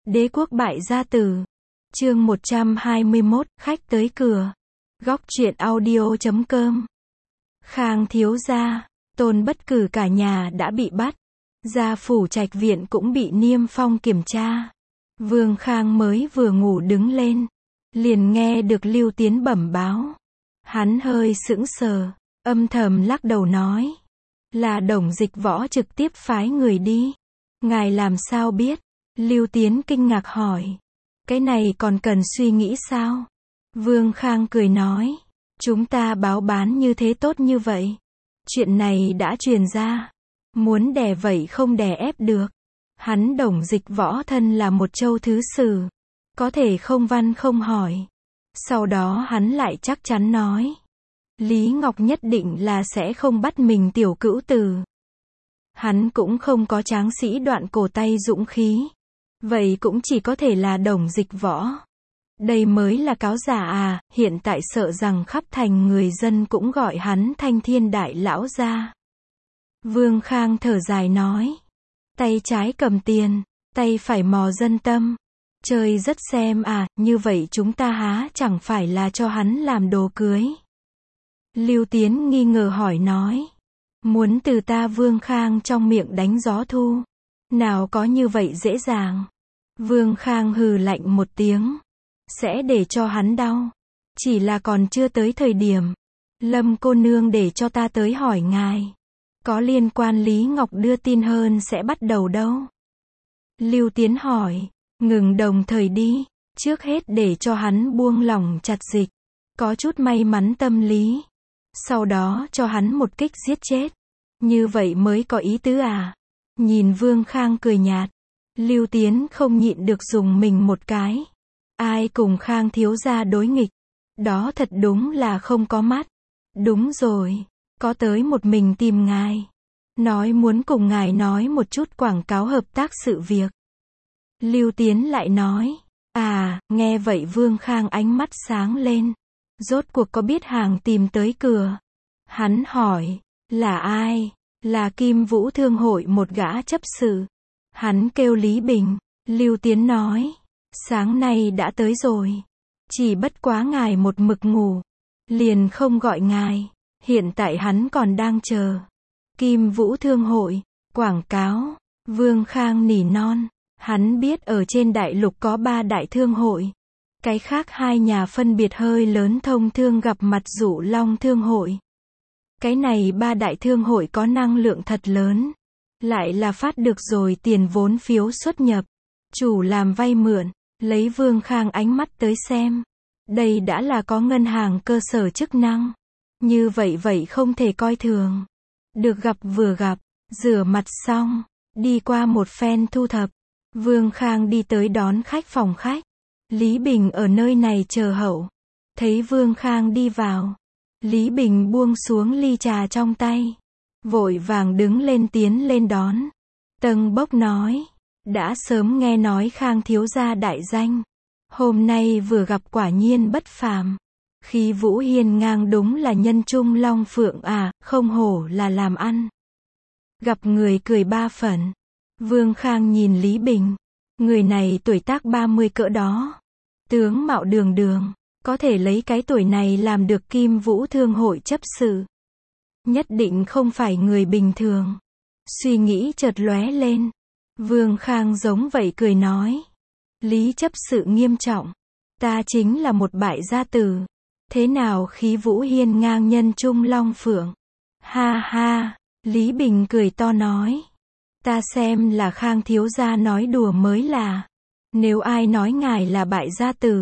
Đế quốc bại gia tử. Chương 121, khách tới cửa. Góc truyện audio.com. Khang thiếu gia, Tôn Bất Cử cả nhà đã bị bắt. Gia phủ Trạch viện cũng bị niêm phong kiểm tra. Vương Khang mới vừa ngủ đứng lên, liền nghe được Lưu Tiến bẩm báo. Hắn hơi sững sờ, âm thầm lắc đầu nói, là Đồng Dịch Võ trực tiếp phái người đi. Ngài làm sao biết? Lưu Tiến kinh ngạc hỏi. Cái này còn cần suy nghĩ sao? Vương Khang cười nói, chúng ta báo bán như thế tốt như vậy. Chuyện này đã truyền ra, muốn đè vậy không đè ép được. Hắn Đồng Dịch Võ thân là một châu thứ sử, có thể không văn không hỏi. Sau đó hắn lại chắc chắn nói, Lý Ngọc nhất định là sẽ không bắt mình tiểu cữu tử. Hắn cũng không có tráng sĩ đoạn cổ tay dũng khí. Vậy cũng chỉ có thể là Đồng Dịch Võ. Đây mới là cáo giả à, hiện tại sợ rằng khắp thành người dân cũng gọi hắn Thanh Thiên Đại Lão gia. Vương Khang thở dài nói, tay trái cầm tiền, tay phải mò dân tâm. Chơi rất xem à, như vậy chúng ta há chẳng phải là cho hắn làm đồ cưới. Lưu Tiến nghi ngờ hỏi nói, muốn từ ta Vương Khang trong miệng đánh gió thu. Nào có như vậy dễ dàng. Vương Khang hừ lạnh một tiếng, sẽ để cho hắn đau. Chỉ là còn chưa tới thời điểm. Lâm cô nương để cho ta tới hỏi ngài. Có liên quan Lý Ngọc đưa tin hơn sẽ bắt đầu đâu? Lưu Tiến hỏi, ngừng đồng thời đi. Trước hết để cho hắn buông lỏng chặt dịch. Có chút may mắn tâm lý. Sau đó cho hắn một kích giết chết. Như vậy mới có ý tứ à? Nhìn Vương Khang cười nhạt. Lưu Tiến không nhịn được dùng mình một cái. Ai cùng Khang thiếu gia đối nghịch? Đó thật đúng là không có mắt. Đúng rồi, có tới một mình tìm ngài. Nói muốn cùng ngài nói một chút quảng cáo hợp tác sự việc. Lưu Tiến lại nói, à, nghe vậy Vương Khang ánh mắt sáng lên. Rốt cuộc có biết hàng tìm tới cửa. Hắn hỏi, là ai? Là Kim Vũ Thương hội một gã chấp sự. Hắn kêu Lý Bình. Lưu Tiến nói, sáng nay đã tới rồi. Chỉ bất quá ngài một mực ngủ, liền không gọi ngài. Hiện tại hắn còn đang chờ. Kim Vũ Thương hội, quảng cáo. Vương Khang nỉ non. Hắn biết ở trên đại lục có 3 đại thương hội. Cái khác 2 nhà phân biệt hơi lớn thông thương gặp mặt Dụ Long Thương hội. Cái này 3 đại thương hội có năng lượng thật lớn. Lại là phát được rồi tiền vốn phiếu xuất nhập. Chủ làm vay mượn. Lấy Vương Khang ánh mắt tới xem. Đây đã là có ngân hàng cơ sở chức năng. Như vậy không thể coi thường. Được gặp vừa gặp. Rửa mặt xong. Đi qua một phen thu thập. Vương Khang đi tới đón khách phòng khách. Lý Bình ở nơi này chờ hậu. Thấy Vương Khang đi vào. Lý Bình buông xuống ly trà trong tay. Vội vàng đứng lên tiến lên đón. Tâng Bốc nói, đã sớm nghe nói Khang thiếu gia đại danh. Hôm nay vừa gặp quả nhiên bất phàm. Khí vũ hiên ngang đúng là nhân trung long phượng à, không hổ là làm ăn. Gặp người cười 3 phần. Vương Khang nhìn Lý Bình. Người này tuổi tác 30 cỡ đó. Tướng mạo đường đường. Có thể lấy cái tuổi này làm được Kim Vũ Thương hội chấp sự. Nhất định không phải người bình thường. Suy nghĩ chợt lóe lên. Vương Khang giống vậy cười nói. Lý chấp sự nghiêm trọng. Ta chính là một bại gia tử. Thế nào khí vũ hiên ngang nhân trung long phượng. Ha ha. Lý Bình cười to nói. Ta xem là Khang thiếu gia nói đùa mới là. Nếu ai nói ngài là bại gia tử.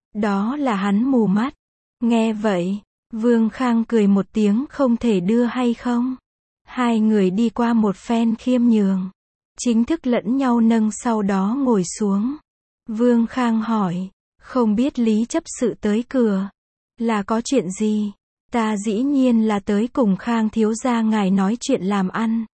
Đó là hắn mù mắt. Nghe vậy. Vương Khang cười một tiếng không thể đưa hay không. 2 người đi qua một phen khiêm nhường. Chính thức lẫn nhau nâng sau đó ngồi xuống. Vương Khang hỏi. Không biết Lý chấp sự tới cửa. Là có chuyện gì? Ta dĩ nhiên là tới cùng Khang thiếu gia ngài nói chuyện làm ăn.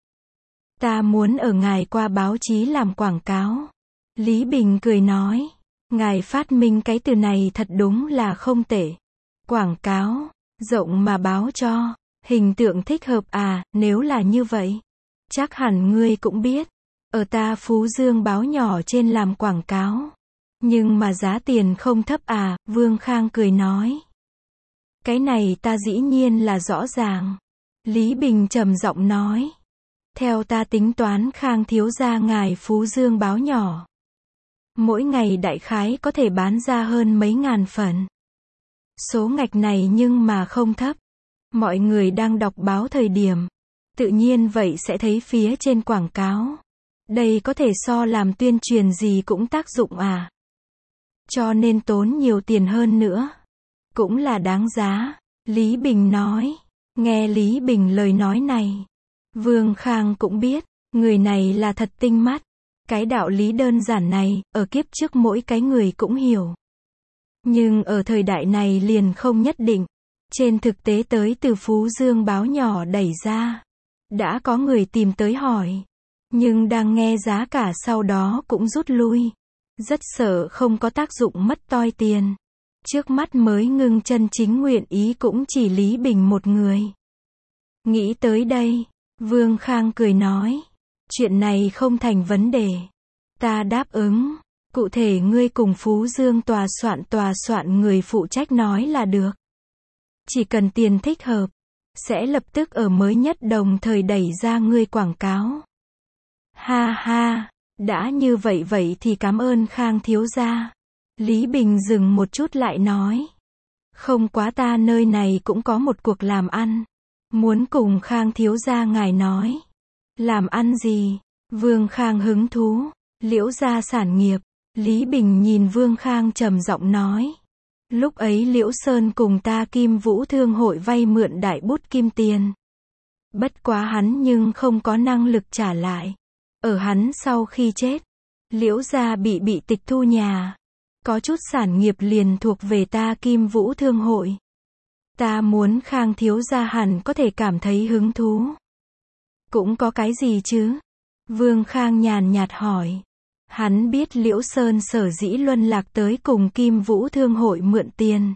Ta muốn ở ngài qua báo chí làm quảng cáo. Lý Bình cười nói. Ngài phát minh cái từ này thật đúng là không tệ. Quảng cáo. Rộng mà báo cho. Hình tượng thích hợp à, nếu là như vậy. Chắc hẳn ngươi cũng biết. ở ta Phú Dương báo nhỏ trên làm quảng cáo. Nhưng mà giá tiền không thấp à, Vương Khang cười nói. Cái này ta dĩ nhiên là rõ ràng. Lý Bình trầm giọng nói. Theo ta tính toán Khang thiếu gia ngài Phú Dương báo nhỏ. Mỗi ngày đại khái có thể bán ra hơn mấy ngàn phần. Số ngạch này nhưng mà không thấp. Mọi người đang đọc báo thời điểm. Tự nhiên vậy sẽ thấy phía trên quảng cáo. Đây có thể so làm tuyên truyền gì cũng tác dụng à. Cho nên tốn nhiều tiền hơn nữa. Cũng là đáng giá. Lý Bình nói. Nghe Lý Bình lời nói này. Vương Khang cũng biết. Người này là thật tinh mắt. Cái đạo lý đơn giản này, ở kiếp trước mỗi cái người cũng hiểu. Nhưng ở thời đại này liền không nhất định. Trên thực tế tới từ Phú Dương báo nhỏ đẩy ra. Đã có người tìm tới hỏi. Nhưng đang nghe giá cả sau đó cũng rút lui. Rất sợ không có tác dụng mất toi tiền. Trước mắt mới ngưng chân chính nguyện ý cũng chỉ Lý Bình một người. Nghĩ tới đây, Vương Khang cười nói. Chuyện này không thành vấn đề. Ta đáp ứng. Cụ thể ngươi cùng Phú Dương tòa soạn người phụ trách nói là được. Chỉ cần tiền thích hợp. Sẽ lập tức ở mới nhất đồng thời đẩy ra ngươi quảng cáo. Ha ha. Đã như vậy thì cảm ơn Khang thiếu gia. Lý Bình dừng một chút lại nói. Không quá ta nơi này cũng có một cuộc làm ăn. Muốn cùng Khang thiếu gia ngài nói. Làm ăn gì? Vương Khang hứng thú. Liễu gia sản nghiệp. Lý Bình nhìn Vương Khang trầm giọng nói. Lúc ấy Liễu Sơn cùng ta Kim Vũ Thương hội vay mượn đại bút kim tiền. Bất quá hắn nhưng không có năng lực trả lại. Ở hắn sau khi chết, Liễu gia bị tịch thu nhà. Có chút sản nghiệp liền thuộc về ta Kim Vũ Thương hội. Ta muốn Khang thiếu gia hẳn có thể cảm thấy hứng thú. Cũng có cái gì chứ? Vương Khang nhàn nhạt hỏi. Hắn biết Liễu Sơn sở dĩ luân lạc tới cùng Kim Vũ Thương hội mượn tiền.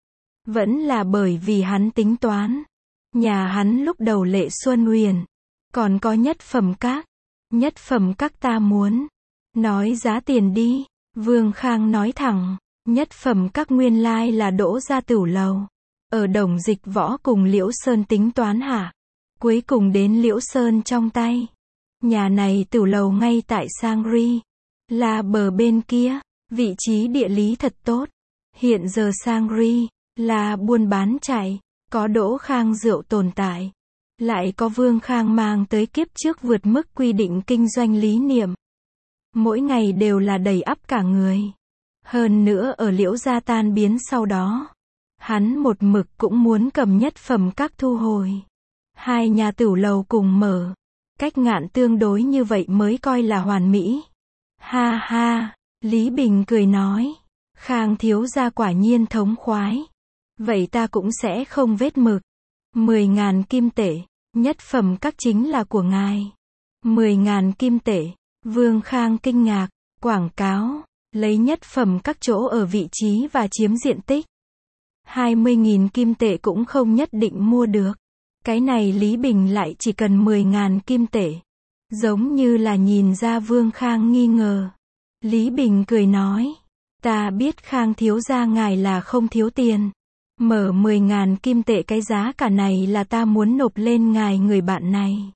Vẫn là bởi vì hắn tính toán. Nhà hắn lúc đầu Lệ Xuân Huyền. Còn có nhất phẩm các. Nhất phẩm các ta muốn. Nói giá tiền đi. Vương Khang nói thẳng. Nhất phẩm các nguyên lai là Đỗ Gia Tửu Lầu. Ở Đồng Dịch Võ cùng Liễu Sơn tính toán hả? Cuối cùng đến Liễu Sơn trong tay. Nhà này tửu lầu ngay tại Sangri. Là bờ bên kia. Vị trí địa lý thật tốt. Hiện giờ Sangri là buôn bán chạy. Có Đỗ Khang rượu tồn tại. Lại có Vương Khang mang tới kiếp trước vượt mức quy định kinh doanh lý niệm. Mỗi ngày đều là đầy ắp cả người. Hơn nữa ở Liễu gia tan biến sau đó. Hắn một mực cũng muốn cầm nhất phẩm các thu hồi. Hai nhà tửu lầu cùng mở. Cách ngạn tương đối như vậy mới coi là hoàn mỹ. Ha ha, Lý Bình cười nói. Khang thiếu gia quả nhiên thống khoái. Vậy ta cũng sẽ không vết mực. 10.000 kim tệ. Nhất phẩm các chính là của ngài. 10.000 kim tệ. Vương Khang kinh ngạc. Quảng cáo. Lấy nhất phẩm các chỗ ở vị trí và chiếm diện tích. 20.000 kim tệ cũng không nhất định mua được. Cái này Lý Bình lại chỉ cần 10.000 kim tệ. Giống như là nhìn ra Vương Khang nghi ngờ. Lý Bình cười nói. Ta biết Khang thiếu gia ngài là không thiếu tiền. Mở 10.000 kim tệ cái giá cả này là ta muốn nộp lên ngài người bạn này.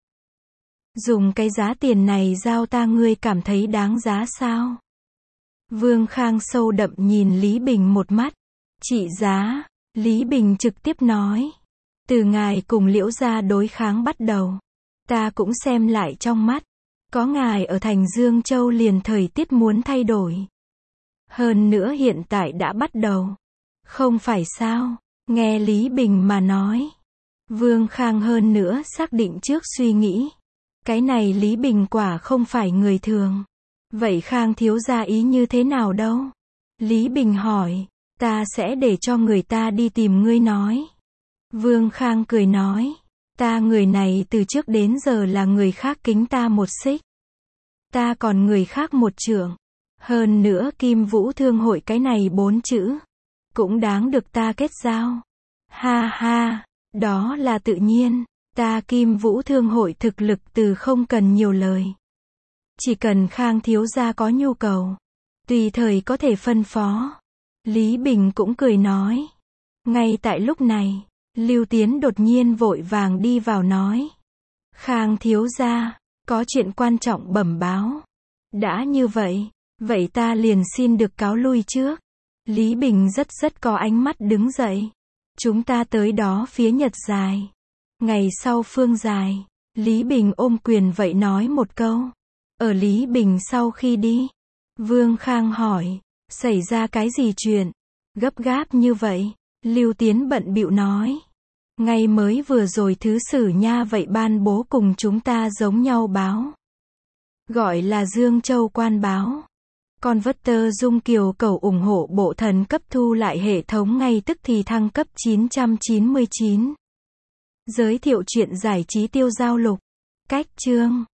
Dùng cái giá tiền này giao ta ngươi cảm thấy đáng giá sao? Vương Khang sâu đậm nhìn Lý Bình một mắt. Trị giá. Lý Bình trực tiếp nói. Từ ngài cùng Liễu gia đối kháng bắt đầu. Ta cũng xem lại trong mắt. Có ngài ở thành Dương Châu liền thời tiết muốn thay đổi. Hơn nữa hiện tại đã bắt đầu. Không phải sao? Nghe Lý Bình mà nói. Vương Khang hơn nữa xác định trước suy nghĩ. Cái này Lý Bình quả không phải người thường. Vậy Khang thiếu gia ý như thế nào đâu? Lý Bình hỏi. Ta sẽ để cho người ta đi tìm ngươi nói. Vương Khang cười nói. Ta người này từ trước đến giờ là người khác kính ta một xích. Ta còn người khác một trượng. Hơn nữa Kim Vũ Thương hội cái này 4 chữ. Cũng đáng được ta kết giao. Ha ha, đó là tự nhiên. Ta Kim Vũ Thương hội thực lực từ không cần nhiều lời. Chỉ cần Khang thiếu gia có nhu cầu, tùy thời có thể phân phó. Lý Bình cũng cười nói. Ngay tại lúc này, Lưu Tiến đột nhiên vội vàng đi vào nói. Khang thiếu gia, có chuyện quan trọng bẩm báo. Đã như vậy, vậy ta liền xin được cáo lui trước. Lý Bình rất có ánh mắt đứng dậy. Chúng ta tới đó phía Nhật Dài. Ngày sau Phương Dài, Lý Bình ôm quyền vậy nói một câu. Ở Lý Bình sau khi đi, Vương Khang hỏi, xảy ra cái gì chuyện? Gấp gáp như vậy, Lưu Tiến bận bịu nói. Ngay mới vừa rồi thứ sử nha vậy ban bố cùng chúng ta giống nhau báo. Gọi là Dương Châu Quan báo. Converter Dung Kiều cầu ủng hộ bộ thần cấp thu lại hệ thống ngay tức thì thăng cấp 999. Giới thiệu truyện giải trí tiêu giao lục. Cách chương